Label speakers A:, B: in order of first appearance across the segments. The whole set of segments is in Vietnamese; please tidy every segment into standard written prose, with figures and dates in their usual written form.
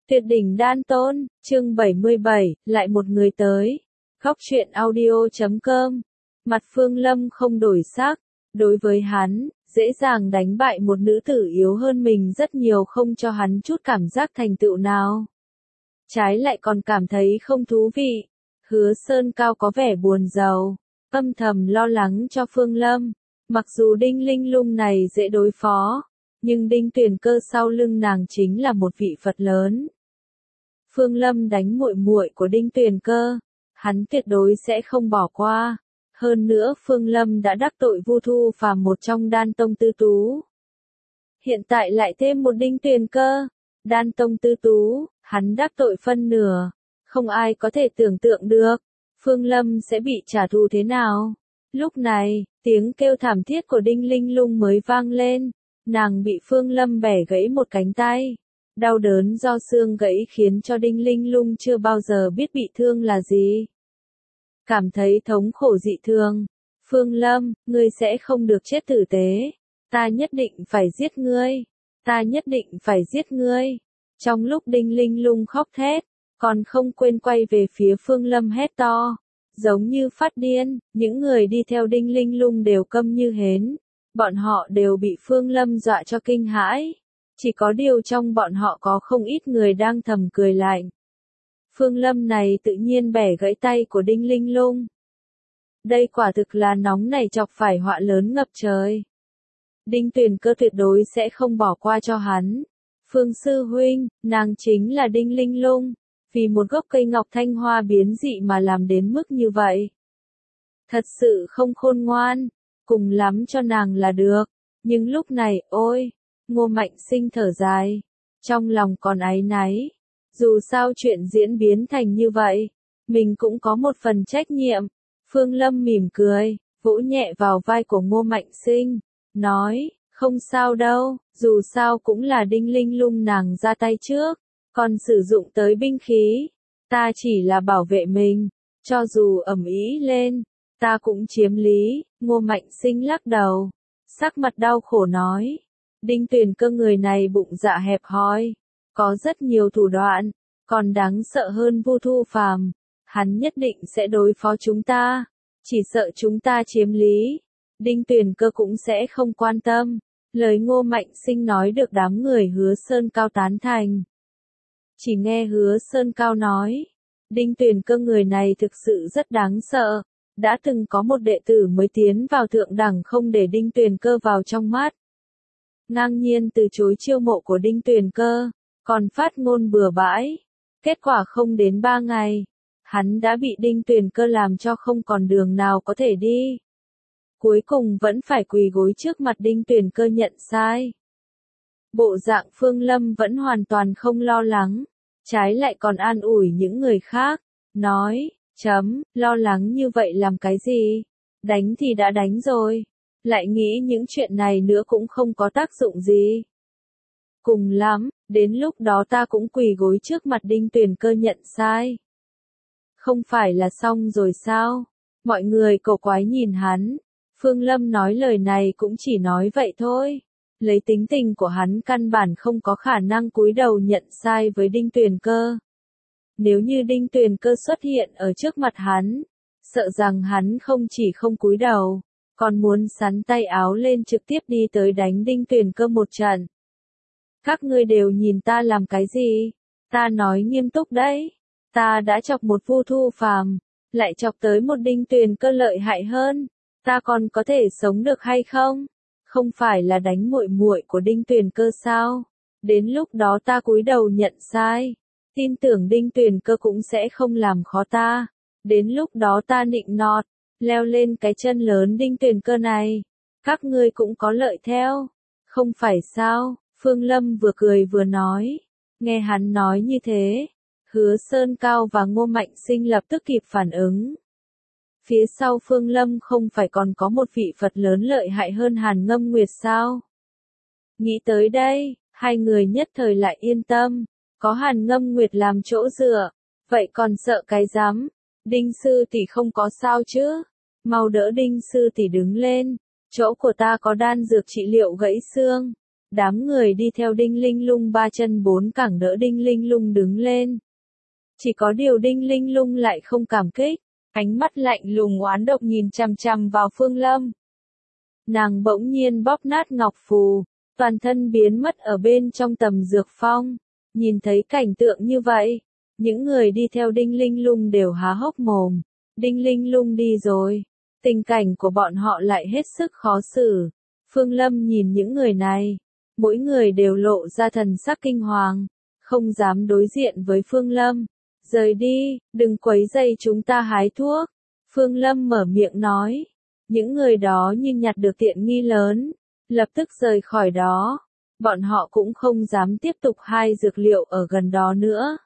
A: Tuyệt đỉnh đan tôn, chương 77, lại một người tới. Góc truyện audio.com. Mặt Phương Lâm không đổi sắc, đối với hắn, dễ dàng đánh bại một nữ tử yếu hơn mình rất nhiều không cho hắn chút cảm giác thành tựu nào. Trái lại còn cảm thấy không thú vị. Hứa Sơn Cao có vẻ buồn rầu, âm thầm lo lắng cho Phương Lâm. Mặc dù Đinh Linh Lung này dễ đối phó, nhưng Đinh Tuyền Cơ sau lưng nàng chính là một vị Phật lớn. Phương Lâm đánh muội muội của Đinh Tuyền Cơ, hắn tuyệt đối sẽ không bỏ qua. Hơn nữa Phương Lâm đã đắc tội Vu Thu Phàm một trong Đan Tông Tư Tú. Hiện tại lại thêm một Đinh Tuyền Cơ, Đan Tông Tư Tú, hắn đắc tội phân nửa. Không ai có thể tưởng tượng được, Phương Lâm sẽ bị trả thù thế nào. Lúc này, tiếng kêu thảm thiết của Đinh Linh Lung mới vang lên, nàng bị Phương Lâm bẻ gãy một cánh tay. Đau đớn do xương gãy khiến cho Đinh Linh Lung chưa bao giờ biết bị thương là gì. Cảm thấy thống khổ dị thường. Phương Lâm, ngươi sẽ không được chết tử tế. Ta nhất định phải giết ngươi. Ta nhất định phải giết ngươi. Trong lúc Đinh Linh Lung khóc thét, còn không quên quay về phía Phương Lâm hét to. Giống như phát điên, những người đi theo Đinh Linh Lung đều câm như hến. Bọn họ đều bị Phương Lâm dọa cho kinh hãi. Chỉ có điều trong bọn họ có không ít người đang thầm cười lạnh. Phương Lâm này tự nhiên bẻ gãy tay của Đinh Linh Lung. Đây quả thực là nóng này chọc phải họa lớn ngập trời. Đinh Tuyền Cơ tuyệt đối sẽ không bỏ qua cho hắn. Phương sư huynh, nàng chính là Đinh Linh Lung. Vì một gốc cây ngọc thanh hoa biến dị mà làm đến mức như vậy. Thật sự không khôn ngoan. Cùng lắm cho nàng là được. Nhưng lúc này, ôi! Ngô Mạnh Sinh thở dài, trong lòng còn áy náy. Dù sao chuyện diễn biến thành như vậy, mình cũng có một phần trách nhiệm. Phương Lâm mỉm cười, vỗ nhẹ vào vai của Ngô Mạnh Sinh, nói, không sao đâu, dù sao cũng là Đinh Linh Lung nàng ra tay trước, còn sử dụng tới binh khí. Ta chỉ là bảo vệ mình, cho dù ầm ĩ lên, ta cũng chiếm lý. Ngô Mạnh Sinh lắc đầu, sắc mặt đau khổ nói. Đinh Tuyền Cơ người này bụng dạ hẹp hòi, có rất nhiều thủ đoạn, còn đáng sợ hơn Vu Thu Phàm. Hắn nhất định sẽ đối phó chúng ta, chỉ sợ chúng ta chiếm lý. Đinh Tuyền Cơ cũng sẽ không quan tâm. Lời Ngô Mạnh Sinh nói được đám người Hứa Sơn Cao tán thành. Chỉ nghe Hứa Sơn Cao nói, Đinh Tuyền Cơ người này thực sự rất đáng sợ. Đã từng có một đệ tử mới tiến vào thượng đẳng không để Đinh Tuyền Cơ vào trong mắt. Ngang nhiên từ chối chiêu mộ của Đinh Tuyền Cơ, còn phát ngôn bừa bãi. Kết quả không đến 3 ngày, hắn đã bị Đinh Tuyền Cơ làm cho không còn đường nào có thể đi. Cuối cùng vẫn phải quỳ gối trước mặt Đinh Tuyền Cơ nhận sai. Bộ dạng Phương Lâm vẫn hoàn toàn không lo lắng, trái lại còn an ủi những người khác, nói, lo lắng như vậy làm cái gì, đánh thì đã đánh rồi. Lại nghĩ những chuyện này nữa cũng không có tác dụng gì. Cùng lắm, đến lúc đó ta cũng quỳ gối trước mặt Đinh Tuyền Cơ nhận sai. Không phải là xong rồi sao? Mọi người cổ quái nhìn hắn. Phương Lâm nói lời này cũng chỉ nói vậy thôi. Lấy tính tình của hắn căn bản không có khả năng cúi đầu nhận sai với Đinh Tuyền Cơ. Nếu như Đinh Tuyền Cơ xuất hiện ở trước mặt hắn, sợ rằng hắn không chỉ không cúi đầu, còn muốn sắn tay áo lên trực tiếp đi tới đánh Đinh Tuyền Cơ một trận. Các ngươi đều nhìn ta làm cái gì? Ta nói nghiêm túc đấy. Ta đã chọc một Vu Thu Phàm, lại chọc tới một Đinh Tuyền Cơ lợi hại hơn. Ta còn có thể sống được hay không? Không phải là đánh muội muội của Đinh Tuyền Cơ sao? Đến lúc đó ta cúi đầu nhận sai. Tin tưởng Đinh Tuyền Cơ cũng sẽ không làm khó ta. Đến lúc đó ta nịnh nọt, leo lên cái chân lớn Đinh Tuyền Cơ này. Các ngươi cũng có lợi theo. Không phải sao? Phương Lâm vừa cười vừa nói. Nghe hắn nói như thế, Hứa Sơn Cao và Ngô Mạnh Sinh lập tức kịp phản ứng. Phía sau Phương Lâm không phải còn có một vị Phật lớn lợi hại hơn Hàn Ngâm Nguyệt sao? Nghĩ tới đây, hai người nhất thời lại yên tâm. Có Hàn Ngâm Nguyệt làm chỗ dựa, vậy còn sợ cái rắm? Đinh sư tỷ không có sao chứ? Mau đỡ Đinh sư tỷ đứng lên. Chỗ của ta có đan dược trị liệu gãy xương. Đám người đi theo Đinh Linh Lung ba chân bốn cẳng đỡ Đinh Linh Lung đứng lên. Chỉ có điều Đinh Linh Lung lại không cảm kích, ánh mắt lạnh lùng oán độc nhìn chằm chằm vào Phương Lâm. Nàng bỗng nhiên bóp nát ngọc phù, toàn thân biến mất ở bên trong tầm dược phong. Nhìn thấy cảnh tượng như vậy, những người đi theo Đinh Linh Lung đều há hốc mồm. Đinh Linh Lung đi rồi, tình cảnh của bọn họ lại hết sức khó xử. Phương Lâm nhìn những người này, mỗi người đều lộ ra thần sắc kinh hoàng, không dám đối diện với Phương Lâm. Rời đi, đừng quấy rầy chúng ta hái thuốc. Phương Lâm mở miệng nói. Những người đó như nhặt được tiện nghi lớn, lập tức rời khỏi đó. Bọn họ cũng không dám tiếp tục hái dược liệu ở gần đó nữa.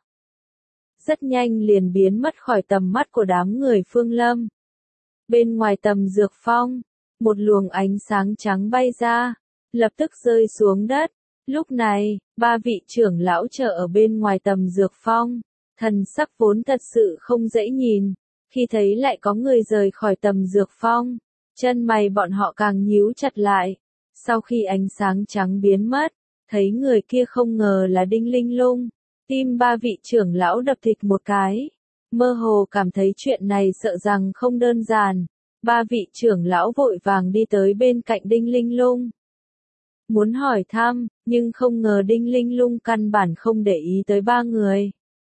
A: Rất nhanh liền biến mất khỏi tầm mắt của đám người Phương Lâm. Bên ngoài tầm dược phong, một luồng ánh sáng trắng bay ra, lập tức rơi xuống đất. Lúc này, ba vị trưởng lão chờ ở bên ngoài tầm dược phong, thần sắc vốn thật sự không dễ nhìn, khi thấy lại có người rời khỏi tầm dược phong, chân mày bọn họ càng nhíu chặt lại. Sau khi ánh sáng trắng biến mất, thấy người kia không ngờ là Đinh Linh Lung, tim ba vị trưởng lão đập thịch một cái, mơ hồ cảm thấy chuyện này sợ rằng không đơn giản. Ba vị trưởng lão vội vàng đi tới bên cạnh Đinh Linh Lung, muốn hỏi thăm, nhưng không ngờ Đinh Linh Lung căn bản không để ý tới ba người.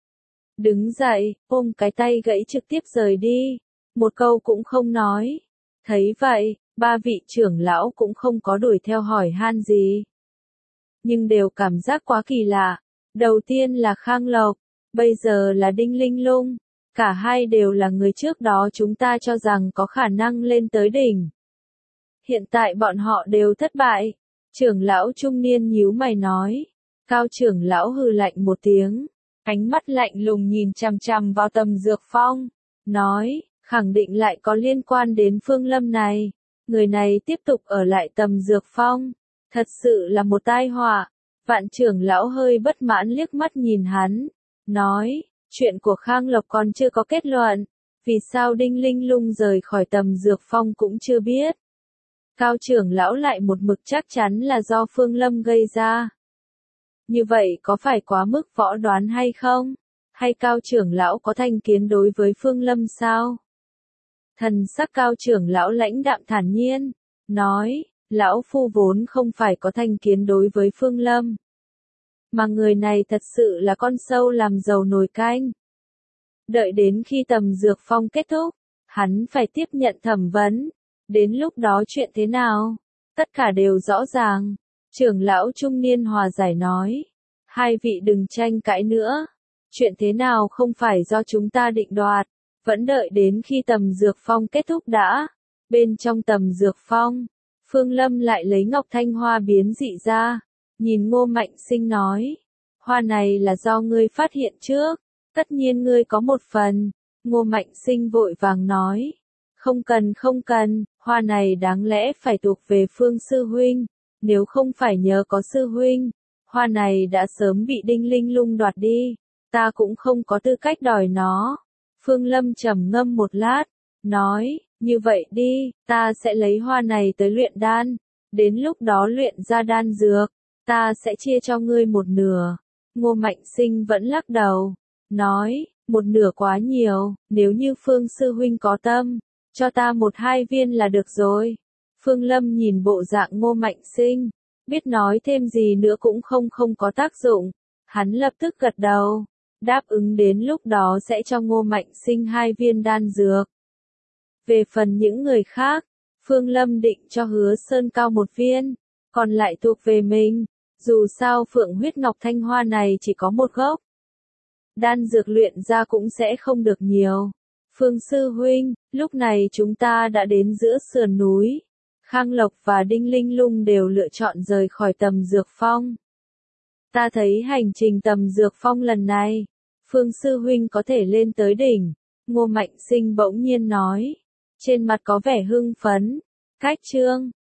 A: Đứng dậy, ôm cái tay gãy trực tiếp rời đi, một câu cũng không nói. Thấy vậy, ba vị trưởng lão cũng không có đuổi theo hỏi han gì. Nhưng đều cảm giác quá kỳ lạ. Đầu tiên là Khang Lộc, bây giờ là Đinh Linh Lung. Cả hai đều là người trước đó chúng ta cho rằng có khả năng lên tới đỉnh. Hiện tại bọn họ đều thất bại. Trưởng lão trung niên nhíu mày nói. Cao trưởng lão hừ lạnh một tiếng, ánh mắt lạnh lùng nhìn chằm chằm vào tầm dược phong, nói, khẳng định lại có liên quan đến Phương Lâm này. Người này tiếp tục ở lại tầm dược phong, thật sự là một tai họa. Vạn trưởng lão hơi bất mãn liếc mắt nhìn hắn, nói, chuyện của Khang Lộc còn chưa có kết luận, vì sao Đinh Linh Lung rời khỏi tầm dược phong cũng chưa biết. Cao trưởng lão lại một mực chắc chắn là do Phương Lâm gây ra. Như vậy có phải quá mức võ đoán hay không? Hay Cao trưởng lão có thành kiến đối với Phương Lâm sao? Thần sắc Cao trưởng lão lãnh đạm thản nhiên, nói, lão phu vốn không phải có thành kiến đối với Phương Lâm. Mà người này thật sự là con sâu làm dầu nồi canh. Đợi đến khi tầm dược phong kết thúc, hắn phải tiếp nhận thẩm vấn. Đến lúc đó chuyện thế nào? Tất cả đều rõ ràng. Trưởng lão trung niên hòa giải nói. Hai vị đừng tranh cãi nữa. Chuyện thế nào không phải do chúng ta định đoạt. Vẫn đợi đến khi tầm dược phong kết thúc đã. Bên trong tầm dược phong, Phương Lâm lại lấy ngọc thanh hoa biến dị ra. Nhìn Ngô Mạnh Sinh nói. Hoa này là do ngươi phát hiện trước. Tất nhiên ngươi có một phần. Ngô Mạnh Sinh vội vàng nói. Không cần, hoa này đáng lẽ phải thuộc về Phương sư huynh. Nếu không phải nhờ có sư huynh, hoa này đã sớm bị Đinh Linh Lung đoạt đi. Ta cũng không có tư cách đòi nó. Phương Lâm trầm ngâm một lát, nói, như vậy đi, ta sẽ lấy hoa này tới luyện đan. Đến lúc đó luyện ra đan dược, ta sẽ chia cho ngươi một nửa. Ngô Mạnh Sinh vẫn lắc đầu, nói, một nửa quá nhiều, nếu như Phương sư huynh có tâm, cho ta 1-2 viên là được rồi. Phương Lâm nhìn bộ dạng Ngô Mạnh Sinh, biết nói thêm gì nữa cũng không có tác dụng. Hắn lập tức gật đầu, đáp ứng đến lúc đó sẽ cho Ngô Mạnh Sinh 2 viên đan dược. Về phần những người khác, Phương Lâm định cho Hứa Sơn Cao 1 viên, còn lại thuộc về mình. Dù sao Phượng huyết ngọc thanh hoa này chỉ có một gốc. Đan dược luyện ra cũng sẽ không được nhiều. Phương sư huynh, lúc này chúng ta đã đến giữa sườn núi. Khang Lộc và Đinh Linh Lung đều lựa chọn rời khỏi tầm dược phong. Ta thấy hành trình tầm dược phong lần này, Phương sư huynh có thể lên tới đỉnh. Ngô Mạnh Sinh bỗng nhiên nói, trên mặt có vẻ hưng phấn. Cách chương